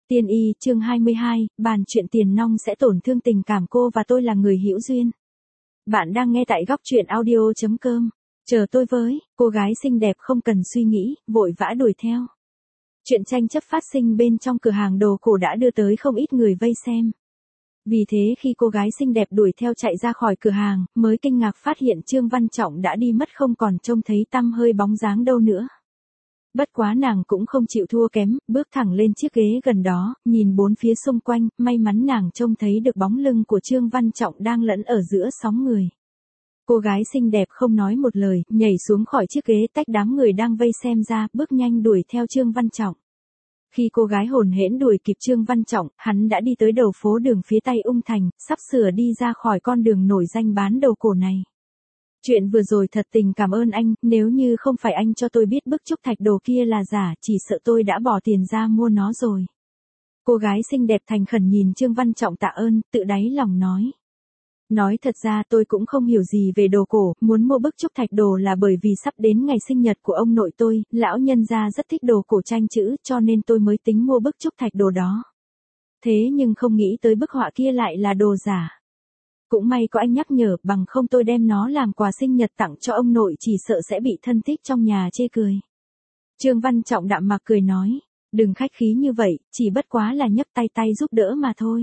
Tiên y, chương 22, bàn chuyện tiền nong sẽ tổn thương tình cảm cô và tôi là người hữu duyên. Bạn đang nghe tại góc truyện audio.com. Chờ tôi với, cô gái xinh đẹp không cần suy nghĩ, vội vã đuổi theo. Chuyện tranh chấp phát sinh bên trong cửa hàng đồ cổ đã đưa tới không ít người vây xem. Vì thế khi cô gái xinh đẹp đuổi theo chạy ra khỏi cửa hàng, mới kinh ngạc phát hiện Trương Văn Trọng đã đi mất không còn trông thấy tăm hơi bóng dáng đâu nữa. Bất quá nàng cũng không chịu thua kém, bước thẳng lên chiếc ghế gần đó, nhìn bốn phía xung quanh, may mắn nàng trông thấy được bóng lưng của Trương Văn Trọng đang lẫn ở giữa sóng người. Cô gái xinh đẹp không nói một lời, nhảy xuống khỏi chiếc ghế tách đám người đang vây xem ra, bước nhanh đuổi theo Trương Văn Trọng. Khi cô gái hồn hển đuổi kịp Trương Văn Trọng, hắn đã đi tới đầu phố đường phía tây Ung Thành, sắp sửa đi ra khỏi con đường nổi danh bán đồ cổ này. Chuyện vừa rồi thật tình cảm ơn anh, nếu như không phải anh cho tôi biết bức trúc thạch đồ kia là giả, chỉ sợ tôi đã bỏ tiền ra mua nó rồi. Cô gái xinh đẹp thành khẩn nhìn Trương Văn Trọng tạ ơn, tự đáy lòng nói. Nói thật ra tôi cũng không hiểu gì về đồ cổ, muốn mua bức trúc thạch đồ là bởi vì sắp đến ngày sinh nhật của ông nội tôi, lão nhân gia rất thích đồ cổ tranh chữ, cho nên tôi mới tính mua bức trúc thạch đồ đó. Thế nhưng không nghĩ tới bức họa kia lại là đồ giả. Cũng may có anh nhắc nhở, bằng không tôi đem nó làm quà sinh nhật tặng cho ông nội chỉ sợ sẽ bị thân thích trong nhà chê cười. Trương Văn Trọng đạm mạc cười nói, đừng khách khí như vậy, chỉ bất quá là nhấc tay giúp đỡ mà thôi.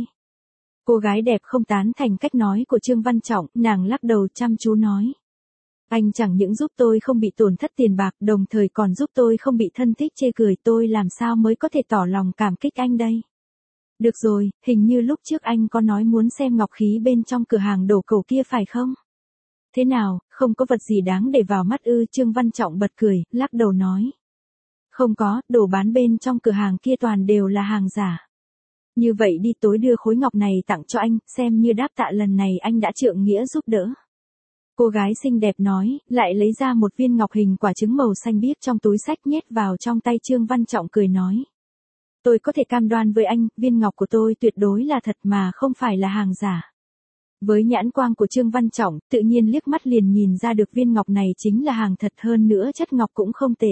Cô gái đẹp không tán thành cách nói của Trương Văn Trọng, nàng lắc đầu chăm chú nói. Anh chẳng những giúp tôi không bị tổn thất tiền bạc, đồng thời còn giúp tôi không bị thân thích chê cười, tôi làm sao mới có thể tỏ lòng cảm kích anh đây. Được rồi, hình như lúc trước anh có nói muốn xem ngọc khí bên trong cửa hàng đồ cổ kia phải không? Thế nào, không có vật gì đáng để vào mắt ư? Trương Văn Trọng bật cười, lắc đầu nói. Không có, đồ bán bên trong cửa hàng kia toàn đều là hàng giả. Như vậy đi, tối đưa khối ngọc này tặng cho anh, xem như đáp tạ lần này anh đã trượng nghĩa giúp đỡ. Cô gái xinh đẹp nói, lại lấy ra một viên ngọc hình quả trứng màu xanh biếc trong túi xách nhét vào trong tay Trương Văn Trọng cười nói. Tôi có thể cam đoan với anh, viên ngọc của tôi tuyệt đối là thật mà không phải là hàng giả. Với nhãn quang của Trương Văn Trọng, tự nhiên liếc mắt liền nhìn ra được viên ngọc này chính là hàng thật, hơn nữa chất ngọc cũng không tệ.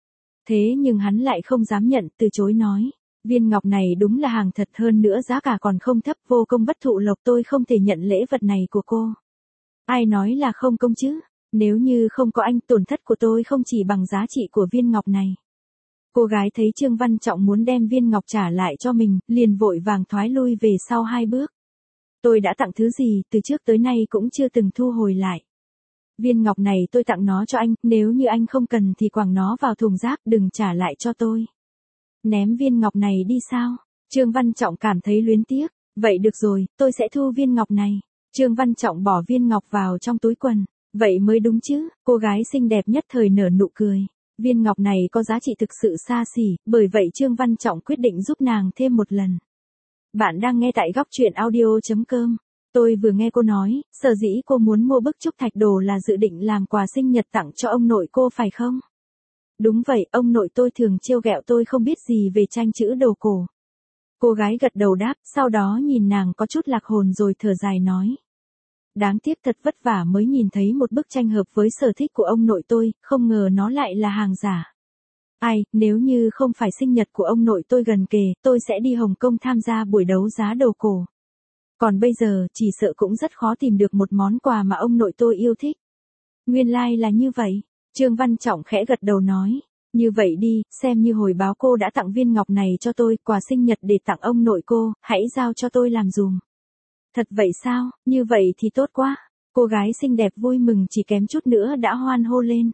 Thế nhưng hắn lại không dám nhận, từ chối nói. Viên ngọc này đúng là hàng thật, hơn nữa giá cả còn không thấp, vô công bất thụ lộc, tôi không thể nhận lễ vật này của cô. Ai nói là không công chứ? Nếu như không có anh, tổn thất của tôi không chỉ bằng giá trị của viên ngọc này. Cô gái thấy Trương Văn Trọng muốn đem viên ngọc trả lại cho mình, liền vội vàng thoái lui về sau 2 bước. Tôi đã tặng thứ gì, từ trước tới nay cũng chưa từng thu hồi lại. Viên ngọc này tôi tặng nó cho anh, nếu như anh không cần thì quẳng nó vào thùng rác, đừng trả lại cho tôi. Ném viên ngọc này đi sao? Trương Văn Trọng cảm thấy luyến tiếc. Vậy được rồi, tôi sẽ thu viên ngọc này. Trương Văn Trọng bỏ viên ngọc vào trong túi quần. Vậy mới đúng chứ, cô gái xinh đẹp nhất thời nở nụ cười. Viên ngọc này có giá trị thực sự xa xỉ, bởi vậy Trương Văn Trọng quyết định giúp nàng thêm một lần. Bạn đang nghe tại góc truyện audio.com. Tôi vừa nghe cô nói, sở dĩ cô muốn mua bức trúc thạch đồ là dự định làm quà sinh nhật tặng cho ông nội cô phải không? Đúng vậy, ông nội tôi thường trêu ghẹo tôi không biết gì về tranh chữ đồ cổ. Cô gái gật đầu đáp, sau đó nhìn nàng có chút lạc hồn rồi thở dài nói. Đáng tiếc thật vất vả mới nhìn thấy một bức tranh hợp với sở thích của ông nội tôi, không ngờ nó lại là hàng giả. Ai, nếu như không phải sinh nhật của ông nội tôi gần kề, tôi sẽ đi Hồng Kông tham gia buổi đấu giá đồ cổ. Còn bây giờ, chỉ sợ cũng rất khó tìm được một món quà mà ông nội tôi yêu thích. Nguyên lai là như vậy. Trương Văn Trọng khẽ gật đầu nói. Như vậy đi, xem như hồi báo cô đã tặng viên ngọc này cho tôi, quà sinh nhật để tặng ông nội cô, hãy giao cho tôi làm dùm. Thật vậy sao, như vậy thì tốt quá. Cô gái xinh đẹp vui mừng chỉ kém chút nữa đã hoan hô lên.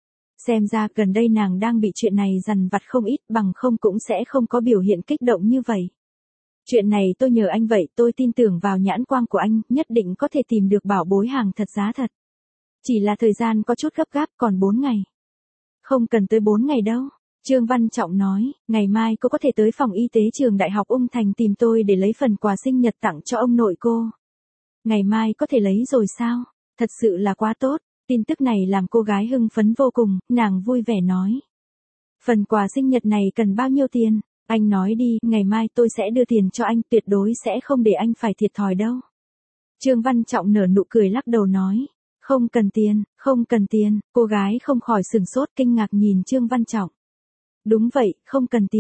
Xem ra gần đây nàng đang bị chuyện này dằn vặt không ít, bằng không cũng sẽ không có biểu hiện kích động như vậy. Chuyện này tôi nhờ anh vậy, tôi tin tưởng vào nhãn quang của anh, nhất định có thể tìm được bảo bối hàng thật giá thật. Chỉ là thời gian có chút gấp gáp, còn 4 ngày. Không cần tới 4 ngày đâu. Trương Văn Trọng nói, ngày mai cô có thể tới phòng y tế trường Đại học Ung Thành tìm tôi để lấy phần quà sinh nhật tặng cho ông nội cô. Ngày mai có thể lấy rồi sao? Thật sự là quá tốt. Tin tức này làm cô gái hưng phấn vô cùng, nàng vui vẻ nói. Phần quà sinh nhật này cần bao nhiêu tiền? Anh nói đi, ngày mai tôi sẽ đưa tiền cho anh, tuyệt đối sẽ không để anh phải thiệt thòi đâu. Trương Văn Trọng nở nụ cười lắc đầu nói. Không cần tiền, không cần tiền, cô gái không khỏi sửng sốt kinh ngạc nhìn Trương Văn Trọng. Đúng vậy, không cần tiền.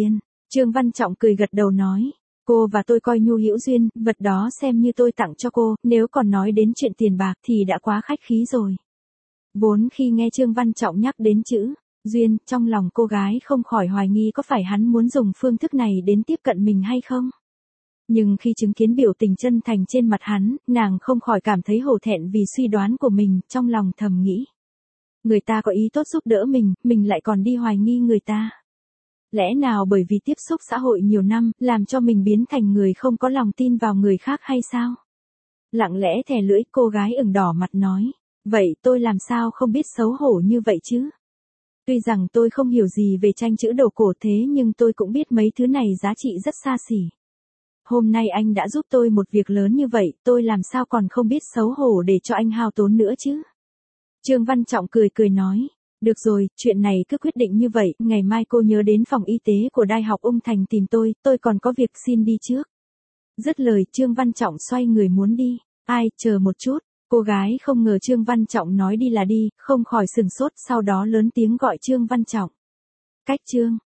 Trương Văn Trọng cười gật đầu nói, cô và tôi coi nhu hữu duyên, vật đó xem như tôi tặng cho cô, nếu còn nói đến chuyện tiền bạc thì đã quá khách khí rồi. Vốn khi nghe Trương Văn Trọng nhắc đến chữ duyên, trong lòng cô gái không khỏi hoài nghi có phải hắn muốn dùng phương thức này đến tiếp cận mình hay không. Nhưng khi chứng kiến biểu tình chân thành trên mặt hắn, nàng không khỏi cảm thấy hổ thẹn vì suy đoán của mình, trong lòng thầm nghĩ. Người ta có ý tốt giúp đỡ mình lại còn đi hoài nghi người ta. Lẽ nào bởi vì tiếp xúc xã hội nhiều năm, làm cho mình biến thành người không có lòng tin vào người khác hay sao? Lặng lẽ thè lưỡi, cô gái ửng đỏ mặt nói. Vậy tôi làm sao không biết xấu hổ như vậy chứ? Tuy rằng tôi không hiểu gì về tranh chữ đồ cổ thế nhưng tôi cũng biết mấy thứ này giá trị rất xa xỉ. Hôm nay anh đã giúp tôi một việc lớn như vậy, tôi làm sao còn không biết xấu hổ để cho anh hao tốn nữa chứ? Trương Văn Trọng cười cười nói. Được rồi, chuyện này cứ quyết định như vậy, ngày mai cô nhớ đến phòng y tế của Đại học Ung Thành tìm tôi còn có việc xin đi trước. Dứt lời Trương Văn Trọng xoay người muốn đi. Ai, chờ một chút. Cô gái không ngờ Trương Văn Trọng nói đi là đi, không khỏi sừng sốt, sau đó lớn tiếng gọi Trương Văn Trọng. Cách Trương.